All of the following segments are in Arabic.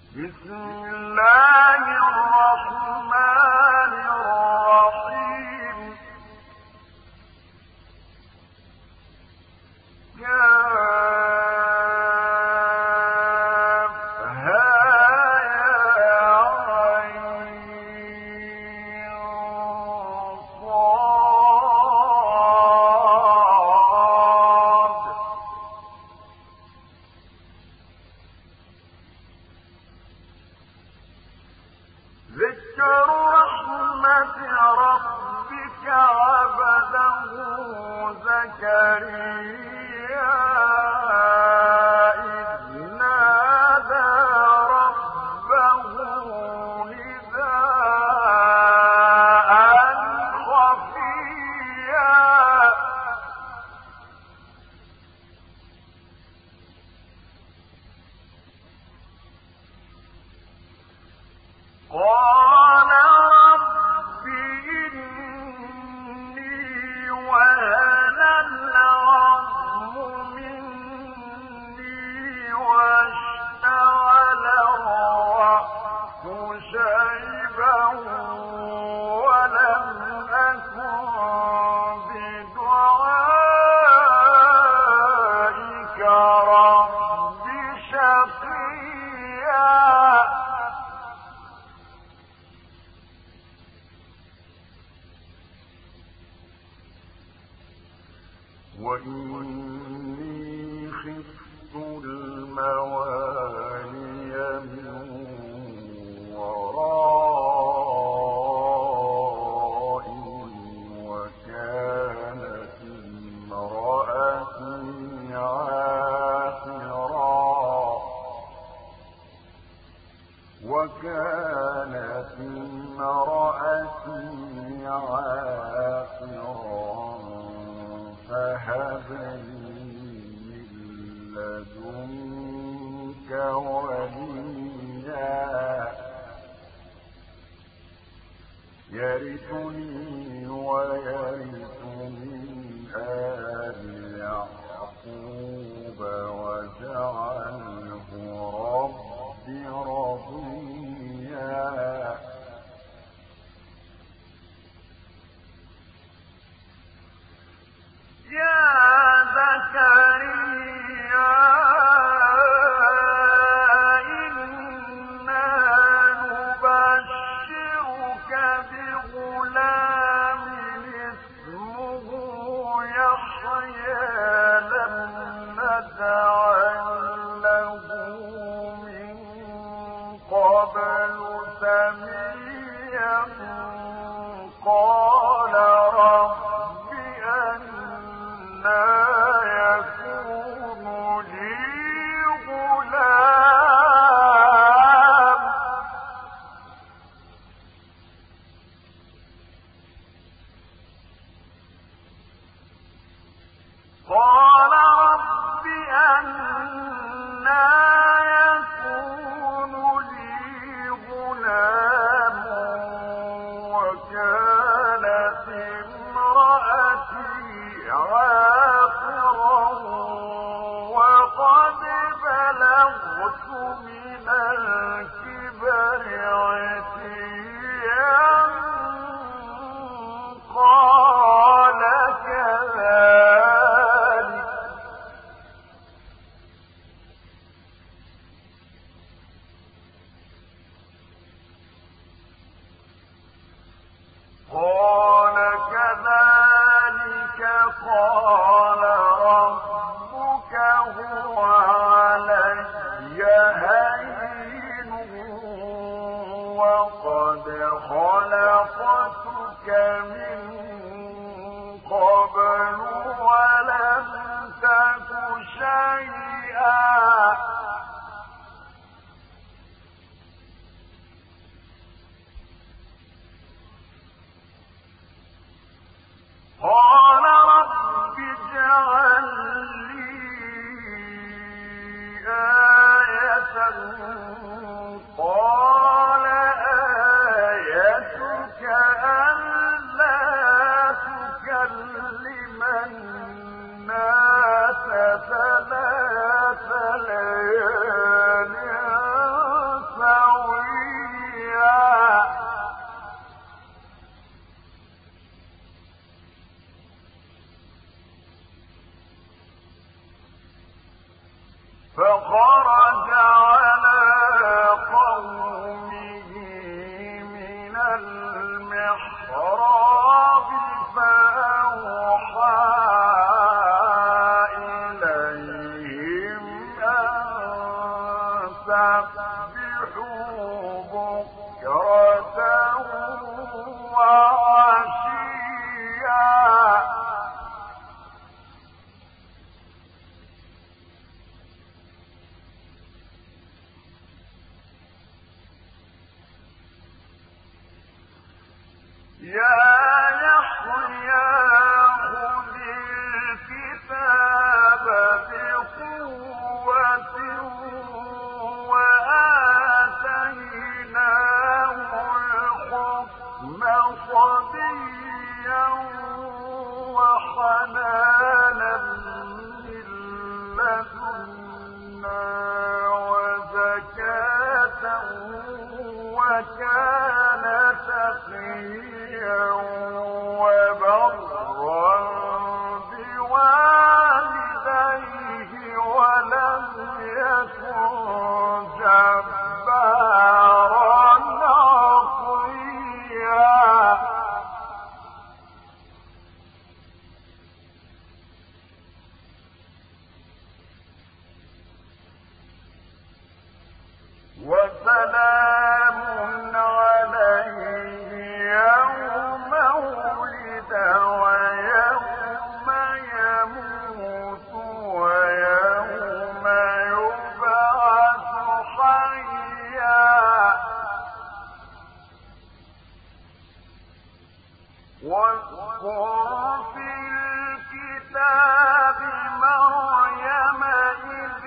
بسم الله الرحمن الرحيم ذكر رحمة ربك عبده زكريا إذ نادى ربه نداء خفيا قال رب إني وهن العظم مني واشتعل الرأس شيبا ولم أكن بدعائك رب شقيا وإني خفت الموالي من ورائي وكانت امرأتي عاقرا فهب لي من لدنك وليا يرثني ويرث من آل يعقوب واجعله رب رضيا يا زكريا إنا نبشرك بغلام اسمه يحيى لم نجعل له من قبل سميا قال رب أنى يكون لي غلام قال رب أنى يكون لي غلام وكانت امرأتي عاقرا وقد بلغت من الكبر عتيا قال كذلك قال ربك هو علي هين وقد خلقتك من قبل ولم تك شيئا قال رب اجعل لي آية قال آيتك ألا تكلم الناس ثلاث فخرج على قومه من المحراب فأوحى إليهم أن سبحوا بكرة وعشيا يا يحيى خذ الكتاب بقوة وآتيناه الحكم صبيا وحنانا من لدنا وزكاة وكان تقيا وبرا بوالديه ولم يكن جبارا عصيا وسلام عليه يوم ولد ويوم يموت ويوم يبعث حيا واذكر في الكتاب مريم إذ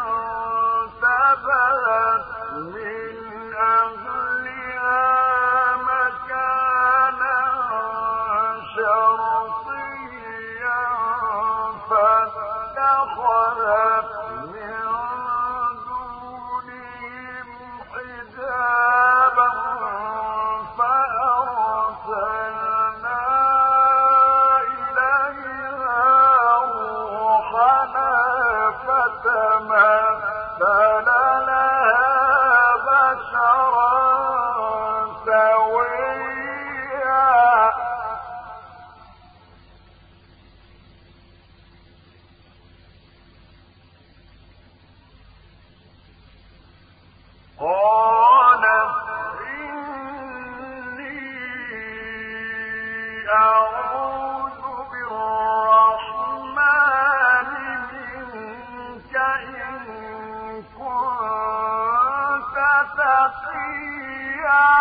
انتبذت من أهلها مكانا شرقيا فاتخذت من دونهم حجابا فأرسلنا إليها روحنا فتمثل لها بشرا سويا قالت إني أعوذ بالرحمن منك إن كنت تقيا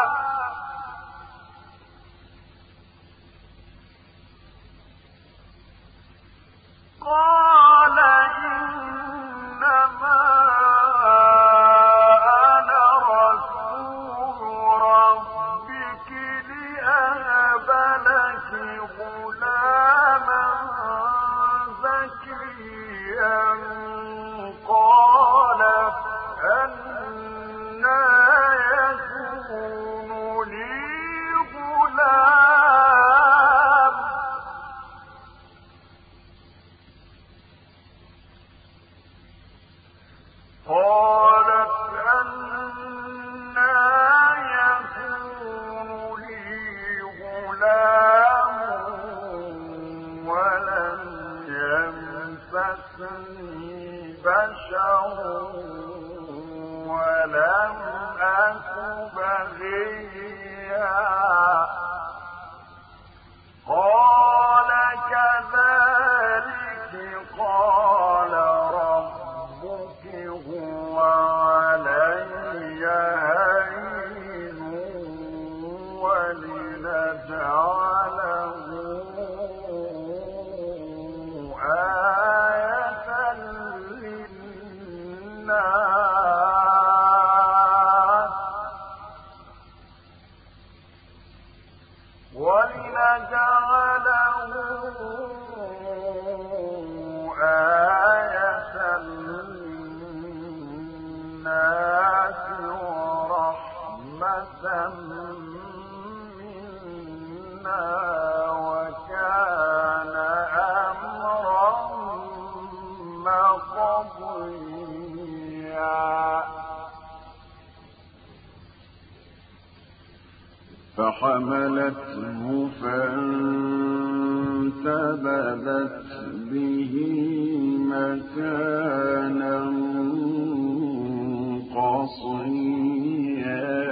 قال إنما أنا رسول ربك لأهب لك غلاما زكيا قالت أنى يكون لي غلام قالت أنى يكون لي غلام ولم يمسسني بشر ولم أك بغيا قال كذلك قال ربك هو علي هين ولنجعله آية للناس ولنجعله فحملته فانتبذت به مكانا قصيا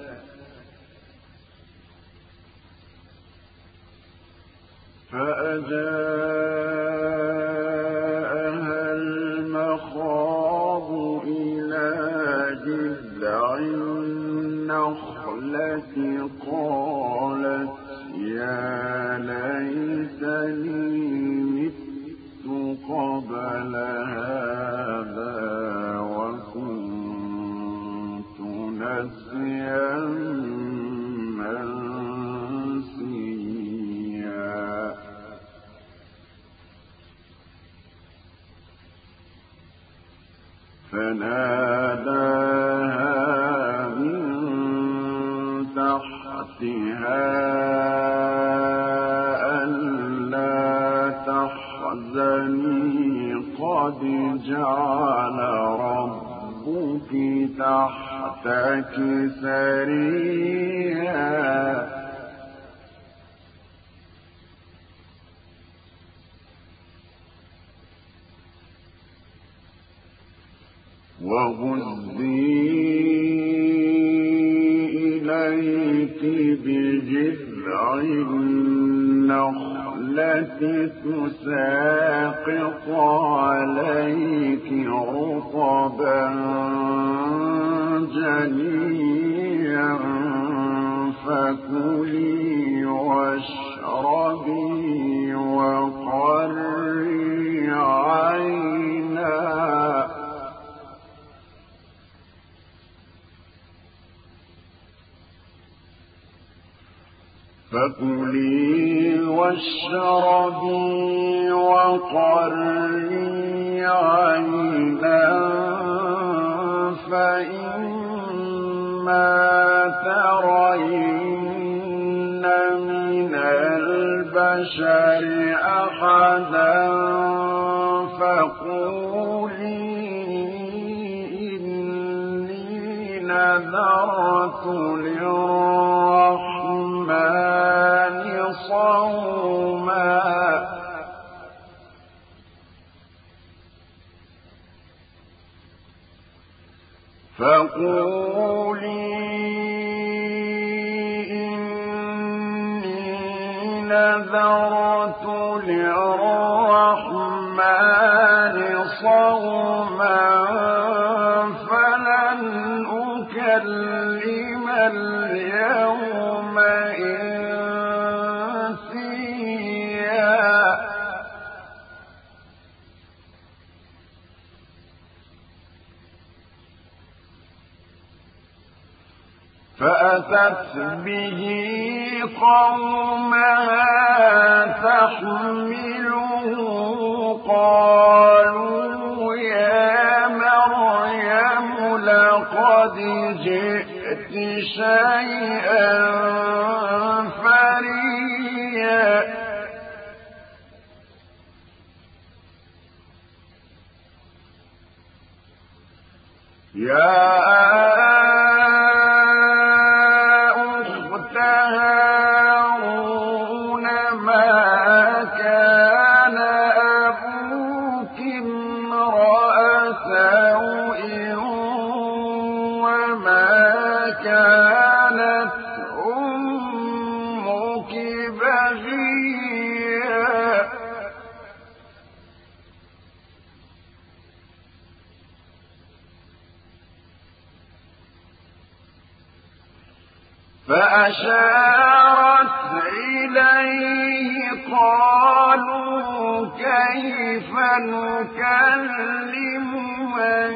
فأجاءها المخاض إلى جذع النخلة قالت يا ليتني مت قبل هذا وكنت نسيا منسيا فناداها من تحتها ألا تحزني قد جعل ربك تحتك سريا وهزي إليك بجذع النخلة تساقط عليك رطبا جنيا فكلي واشربي وقري عينا فكلي واشربي وقري عينا فإما ترين من البشر أحدا فقولي إني نذرت للرحمن صوما فقولي إني نذرت للرحمن صوما فلن أكلم اليوم إنسيا فأتت به قومها تحمله قالوا يا مريم لقد جئت شيئا فريا يا فأشارت إليه قالوا كيف نكلم من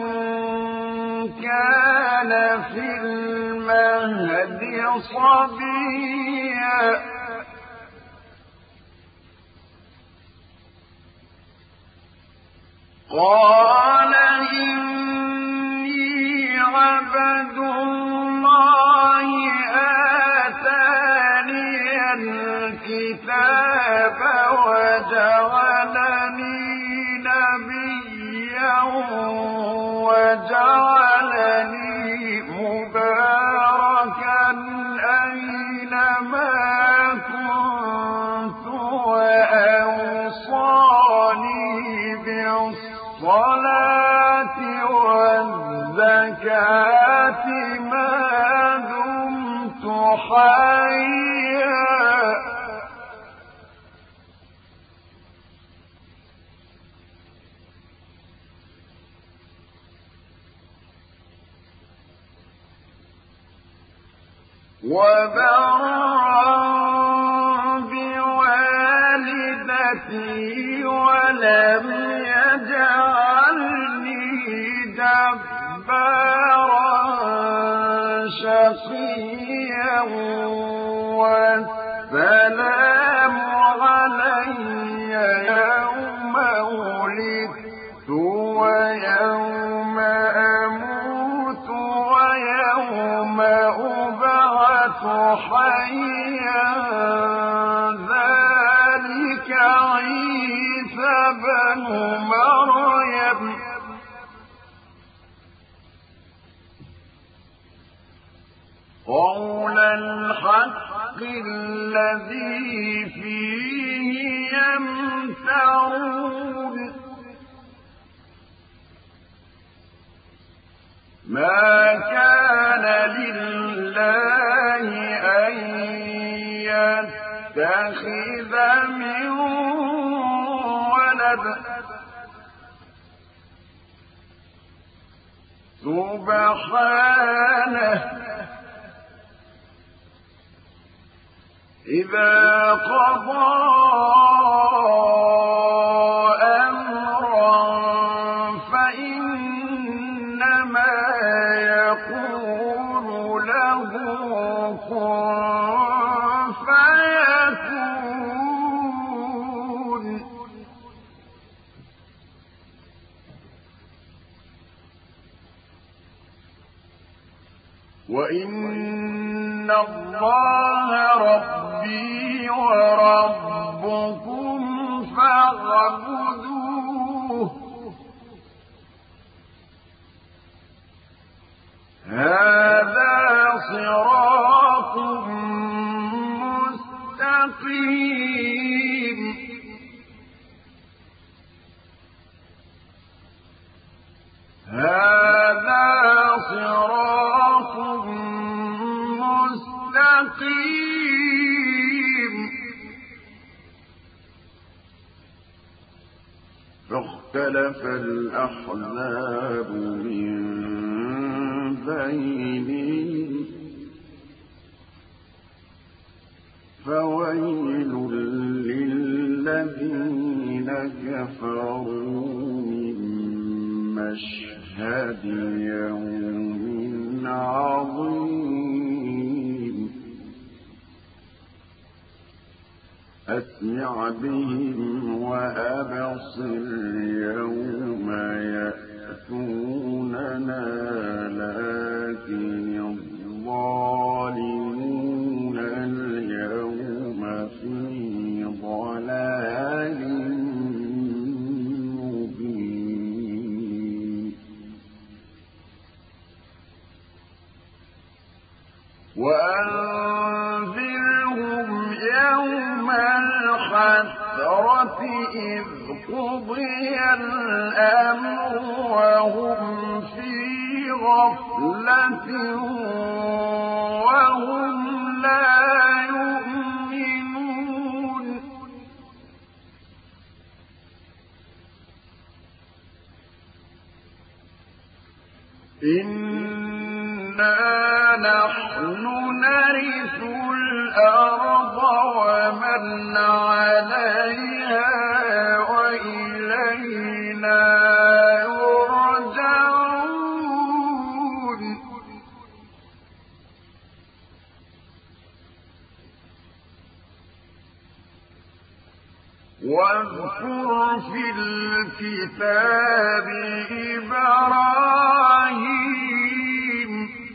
كان في المهد صبيا قال إني عبد الله آتاني الكتاب وجعلني نبيا وجعلني مباركا أينما ما دمت حيا وبرا بوالدتي ولم يجعلني جبارا شقيا والسلام علي يوم ولدت ويوم أموت ويوم أبعث حيا ذلك عيسى بن مريم قول الحق الذي فيه يمترون ما كان لله أن يتخذ من ولد سبحانه إذا قضى أمرا فإنما يقول له كن فيكون وإن الله ربي وربكم فاعبدوه هذا صراط مستقيم هذا صراط مستقيم فاختلف الأحزاب من بينهم فويل للذين كفروا من مشهد يوم عظيم أسمع بهم وأبصر يوم يأتوننا لكن الظالمون اليوم في ضلال مبين وأنذرهم يوم الحسرة إذ قضي الأمر وهم في غفلة وهم لا يؤمنون إنا نحن نرث الأرض ومن عليها وإلينا يرجعون واذكر في الكتاب إبراهيم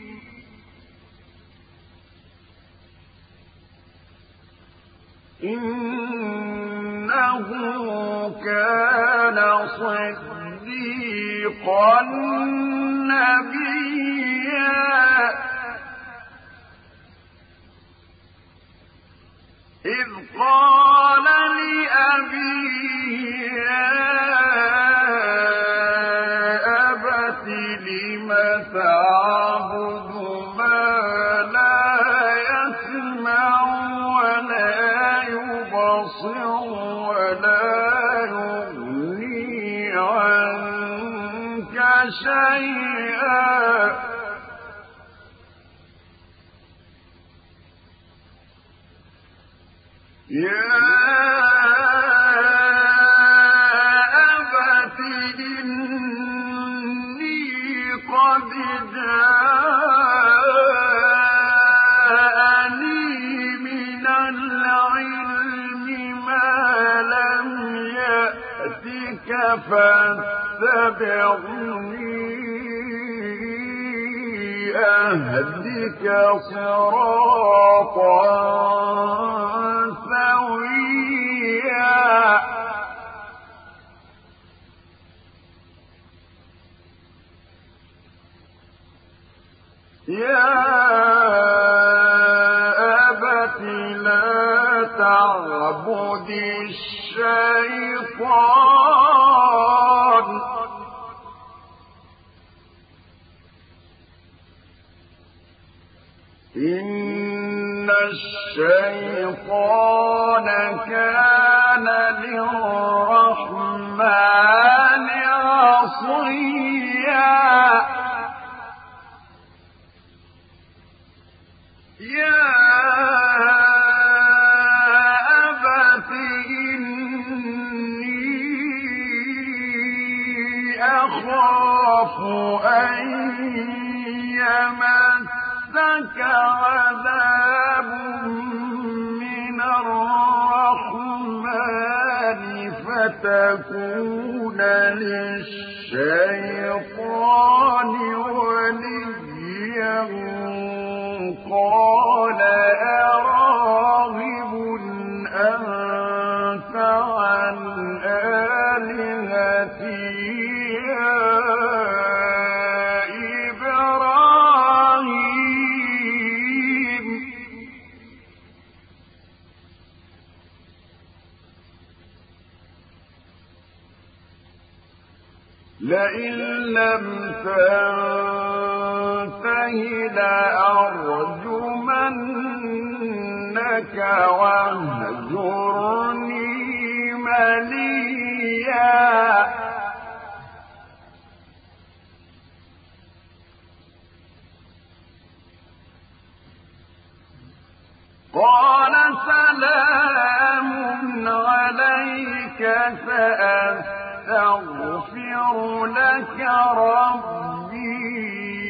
إنه كان صديقا نبيا إذ قال لأبيه يا أبت لم تعبد شيئا يا أبت إني قد جاءني من العلم ما لم يأتك فاتبعني أهدك صراطا سويا يا أبت لا تعبد الشيطان إن الشيطان كان للرحمن عصيا يا أبت إني أخاف أن يمسك عذاب من الرحمن فتكون للشيطان وليا قال أراغب أنت عن آلهتي يا إبراهيم لئن لم تنته لأرجمنك واهجرني مليا قال سلام عليك سأستغفر لك ربي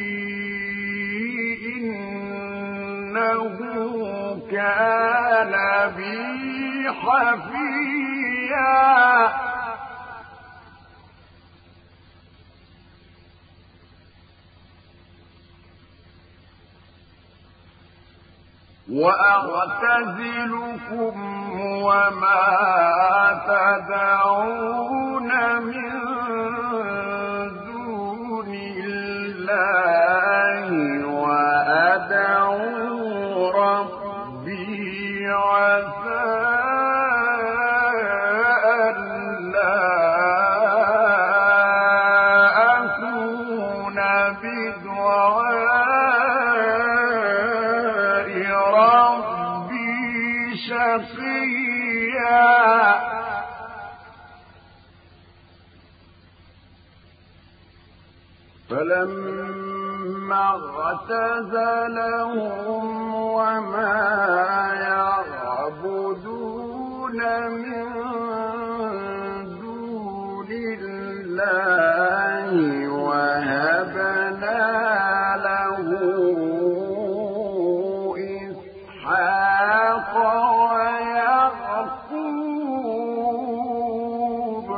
إنه كان بي حفيا وأعتزلكم وما تدعون من دون الله وأدعو ربي عسى ألا أكون بدعاء ربي شقيا فلما اعتزلهم وما يعبدون من دون الله وهبنا له إسحاق ويعقوب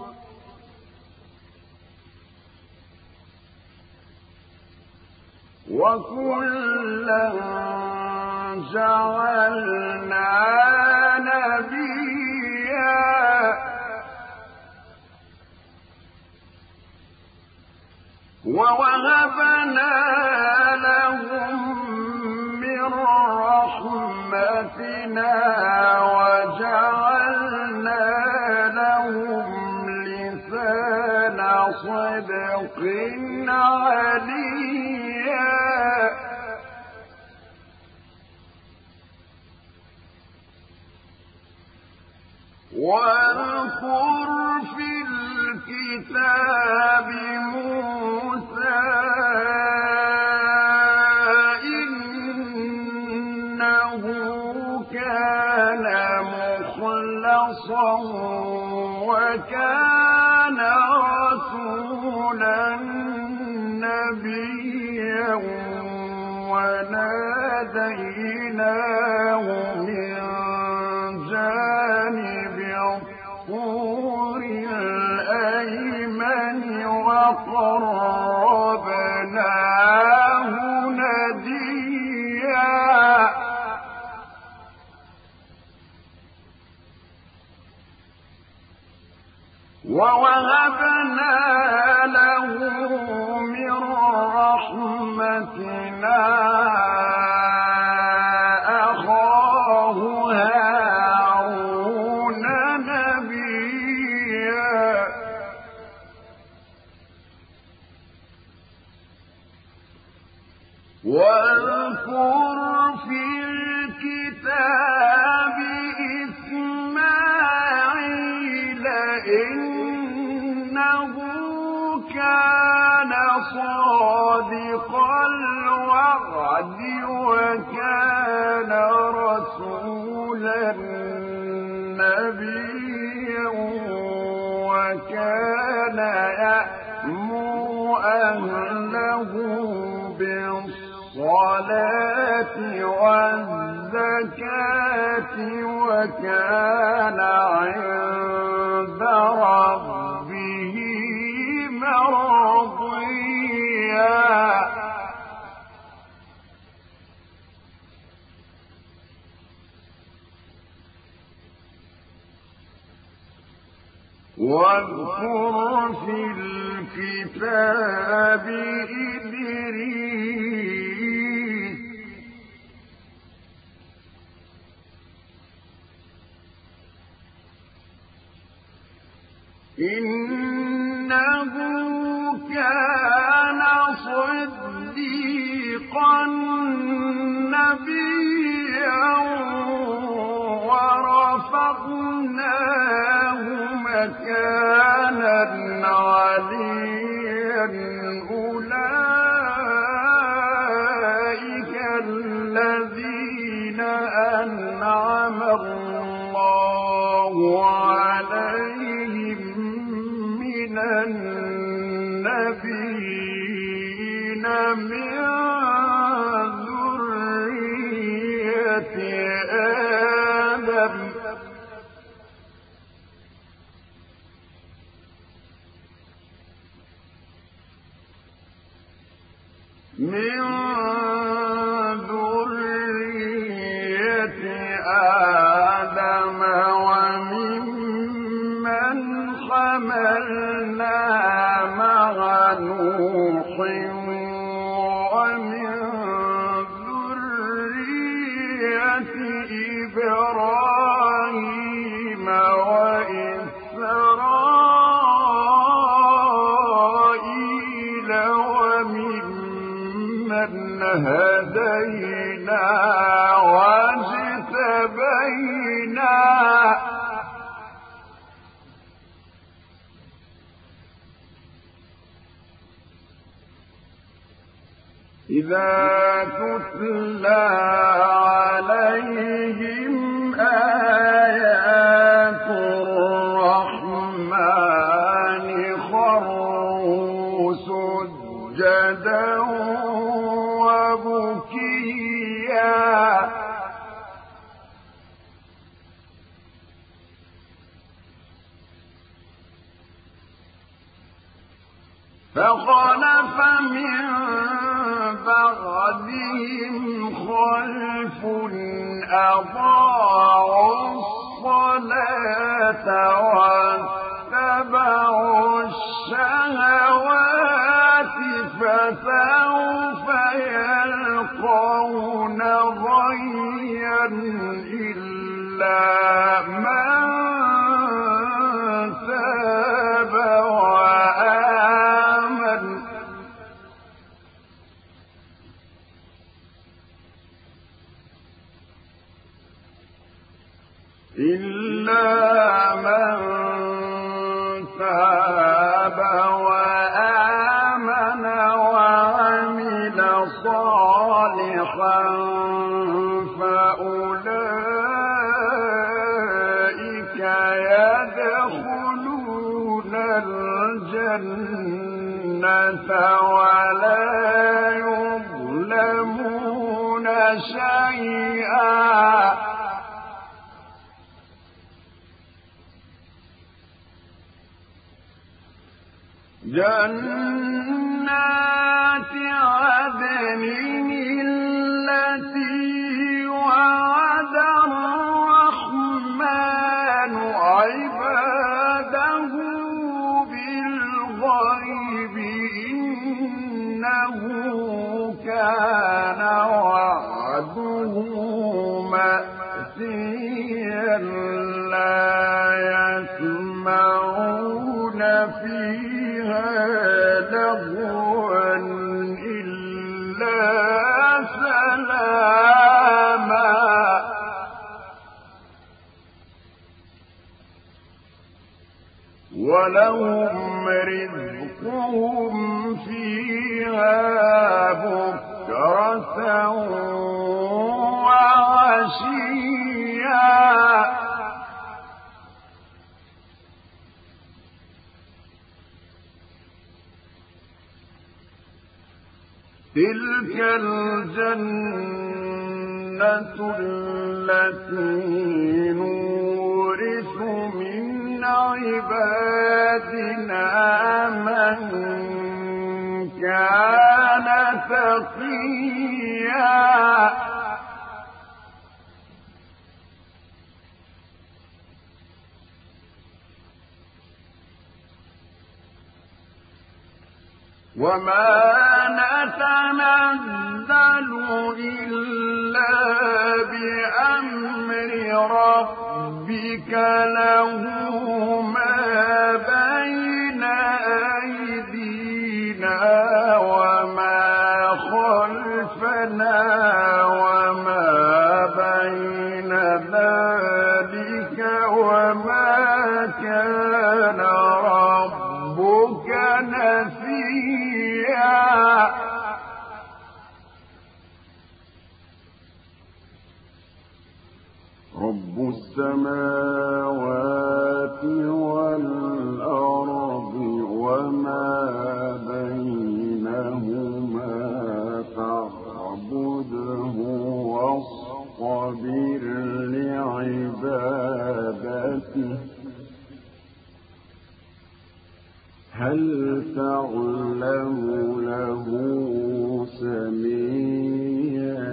وكلا جعلنا نبيا ووهبنا لهم من رحمتنا وجعلنا لهم لسان صدق عليا واذكر في الكتاب موسى وكان رسولا نبيا وناديناه من جانب الطور الأيمن وقربناه نجيا ووهبنا له من رحمتنا أخاه هارون نبيا واذكر في الكتاب إسماعيل إنه كان صادق الوعد وكان رسولا نبيا وكان يأمر أهله بالصلاة والزكاة وكان عند ربه مرضيا واذكر في الكتاب إدريس إنه كان صديقا نبيا ورفعناه مكانا عليا أولئك الذين أنعم الله عليهم من النبيين من ذرية آدم وممن حملنا مع نوح ومن ذرية إبراهيم وإسرائيل وممن هدينا واجتبينا إذا تتلى عليهم آيات الرحمن خروا سجدا وبكيا فخلف من بعدهم خلف أضاعوا الصلاة واتبعوا الشهوات فسوف يلقون غيا إلا من تاب وآمن إلا من تاب وآمن وعمل صالحا فأولئك يدخلون الجنة ولا يظلمون شيئا جنات عدن التي وعد الرحمن عباده بالغيب إنه كان وعده مأتيا لا يسمعون فيها لغوا إلا سلاما ولهم رزقهم فيها بكرة وعشيا تلك الجنة التي نورث من عبادنا من كان تقيا وما نتنزل إلا بأمر ربك له ما بين أيدينا وما خلفنا وما بين ذلك وما كان ربك نسيا رب السماوات والأرض وما بينهما فاعبده واصطبر لعبادته هل تعلم له سميا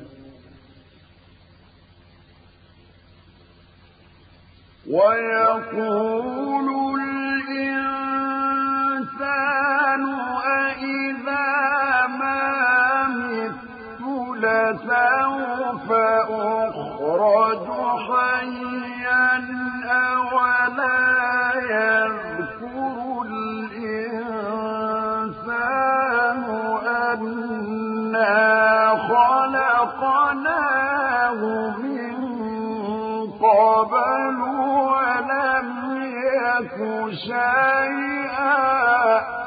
ويقول الإنسان أإذا ما مت لسوف أخرج حيا أولا يذكر الإنسان أنا خلقناه من قبل ولم يك شيئا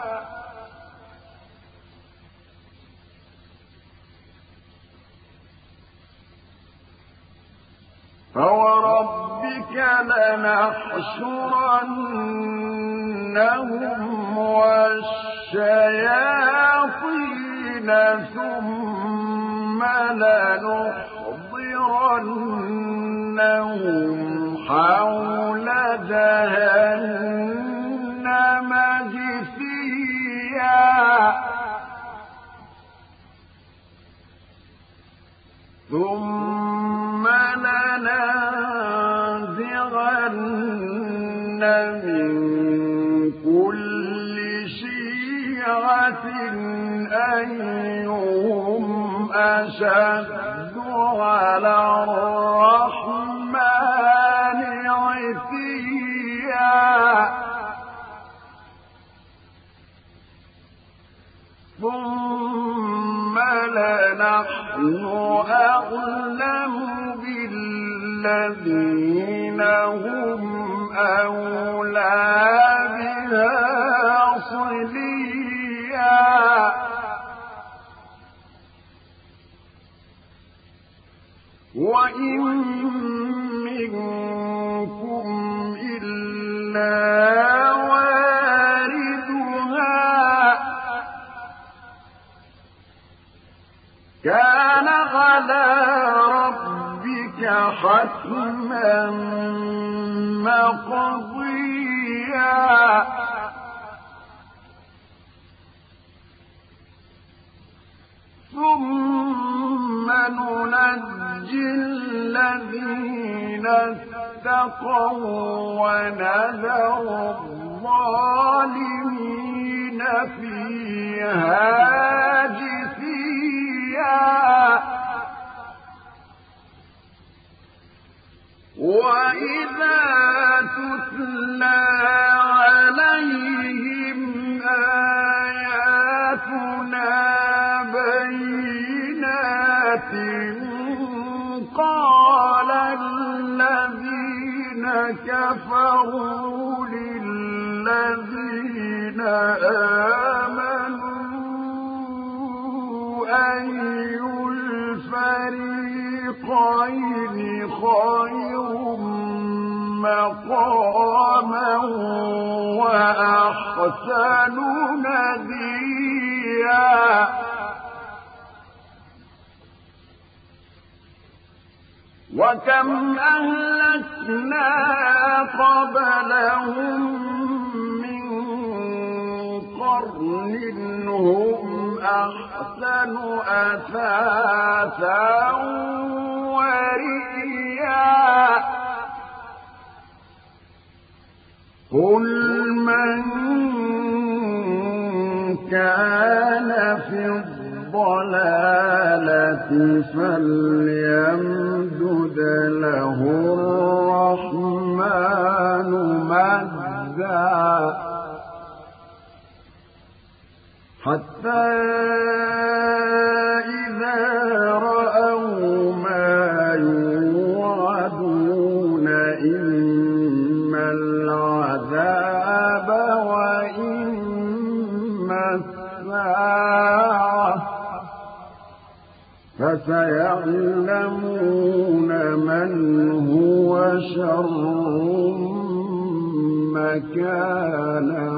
فوربك لنحشرنهم والشياطين ثم لنحضرنهم حول جهنم جثيا ثم لننزغن من كل شيعة أيهم أشد على الرحمن عتيا ثم لنحن أعلم بالذين هم أولى بها صليا وإن منكم إلا واردها كان على ربك حتما مقضيا ثم ننجي الذين اتقوا ونذر الظالمين فيها جثيا وإذا تتلى عليهم آياتنا بينات قال الذين كفروا للذين آمنوا أي الفريقين خير مقاما وأحسن نديا وكم أهلكنا قبلهم من قرن هم أحسن أثاثا ورئيا قل من كان في الضلالة فليمدد له الرحمن مدا حتى إذا رأوا ما يوعدون إما العذاب وإما الساعة فسيعلمون من هو شر مكانا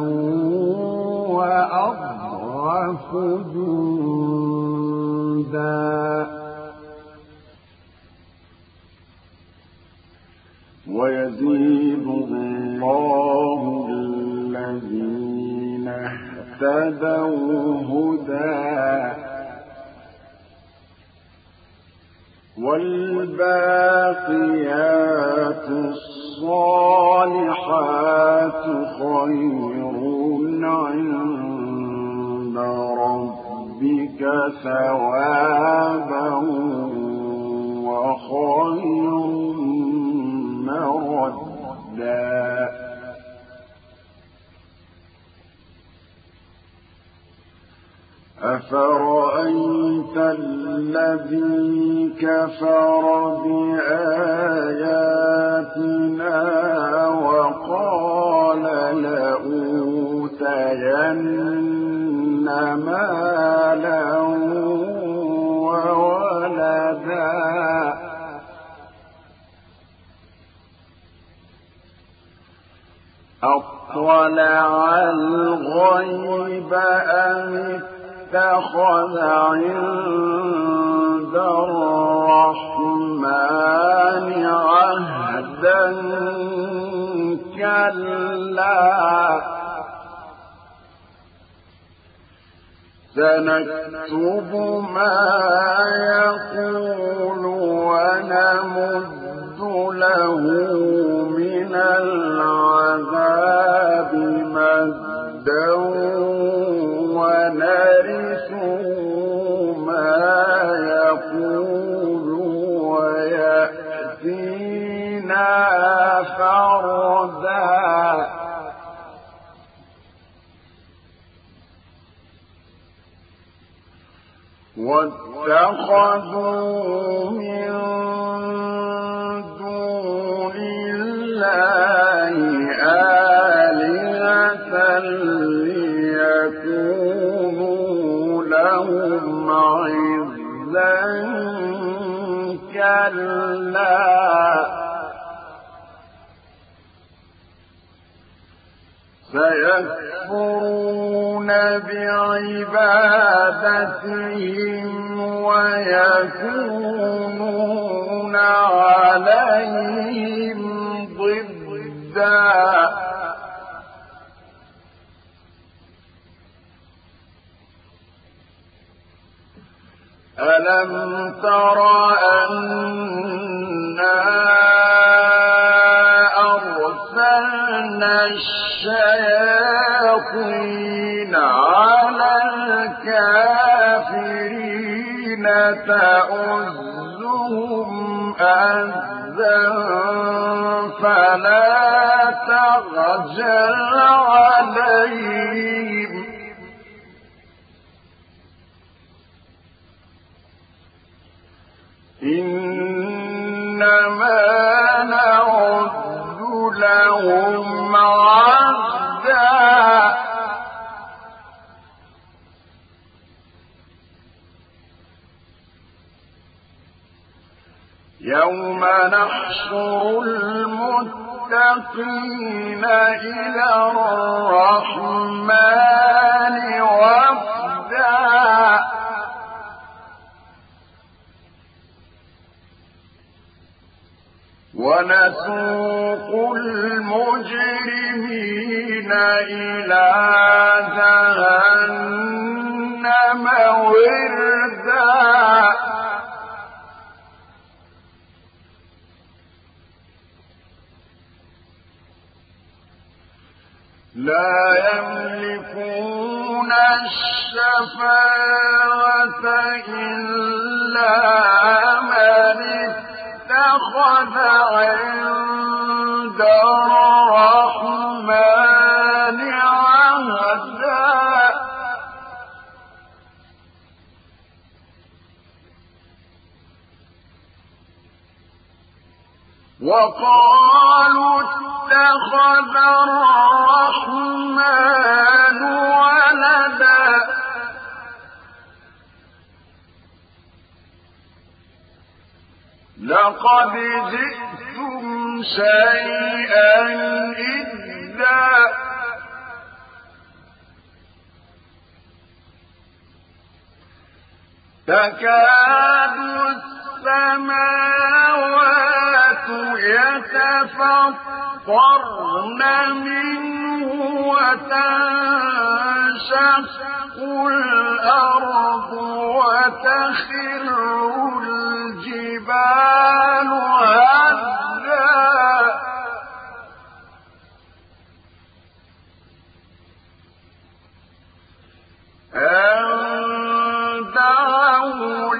وأضعف جندا ويزيد الله الذين اهتدوا هدى والباقيات الصالحات خير عند ربك ثوابا وخير مردا أفرأيت الذي كفر بآياتنا وقال لأوتين مالا وولدا أطلع الغيب أم اتخذ عند الرحمن عهدا كلا سنكتب ما يقول ونمد له من العذاب مدا ونرثه ما يقول ويأتينا فردا واتخذوا من دون الله آلهة ليكونوا لهم عزا كلا فيكفرون بعبادتهم ويكونون عليهم ضدا ألم تر أنا أرسلنا الشياطين على الكافرين تؤزهم أزا فلا تعجل عليهم إنما نعد لهم عدا يوم نحشر المتقين إلى الرحمن وفدا ونسوق المجرمين إلى جهنم وردا لا يملكون الشفاعة إلا من اتخذ عند الرحمن عهدا وقالوا اتخذ الرحمن ولدا لقد جئتم شيئا إدا تكاد السماوات يتفطرن منه وتنشق الأرض وتخر الجبال هدا أن دعوا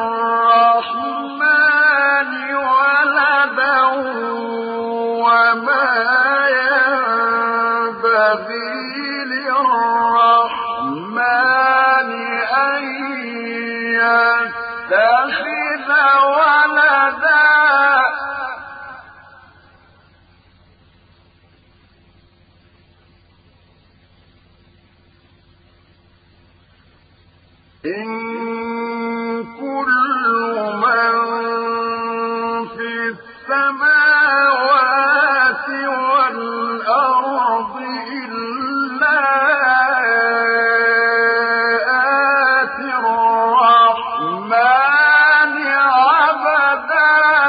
للرحمن ولدا وما ينبغي للرحمن أن يتخذ ولدا إن كل من في السماوات والأرض إلا آتي الرحمن عبدا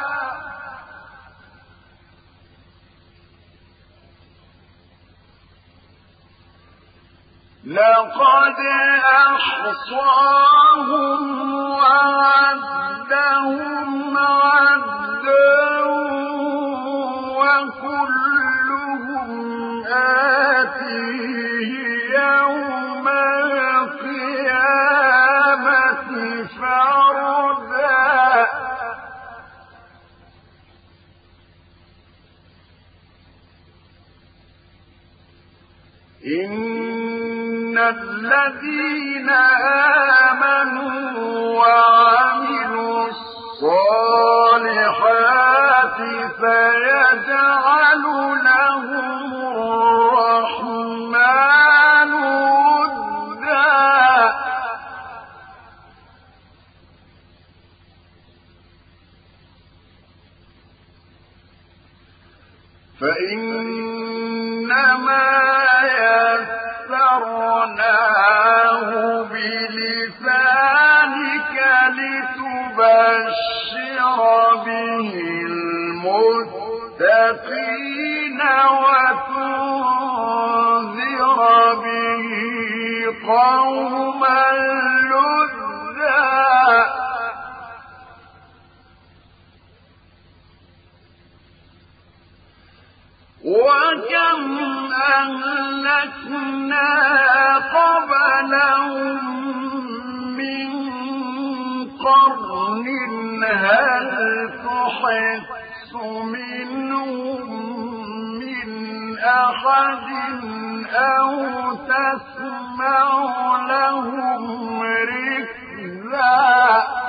لقد أحصاهم وعدهم عدا وكلهم آتيه يوم القيامة فردا إن الذين آمنوا وعملوا الصالحات سيجعل لهم الرحمن ودا فإنما فَسَّرْنَاهُ بِلِسَانِكَ لِتُبَشِّرَ بِهِ الْمُتَّقِينَ وَتُنذِرَ بِهِ قَوْمًا لُّدًّا وَكَمْ أَهْلَكْنَا قَبْلَهُم مِّن قَرْنٍ هَلْ تُحِسُّ مِنْهُم مِّنْ أَحَدٍ أَوْ تَسْمَعُ لَهُمْ رِكْزًا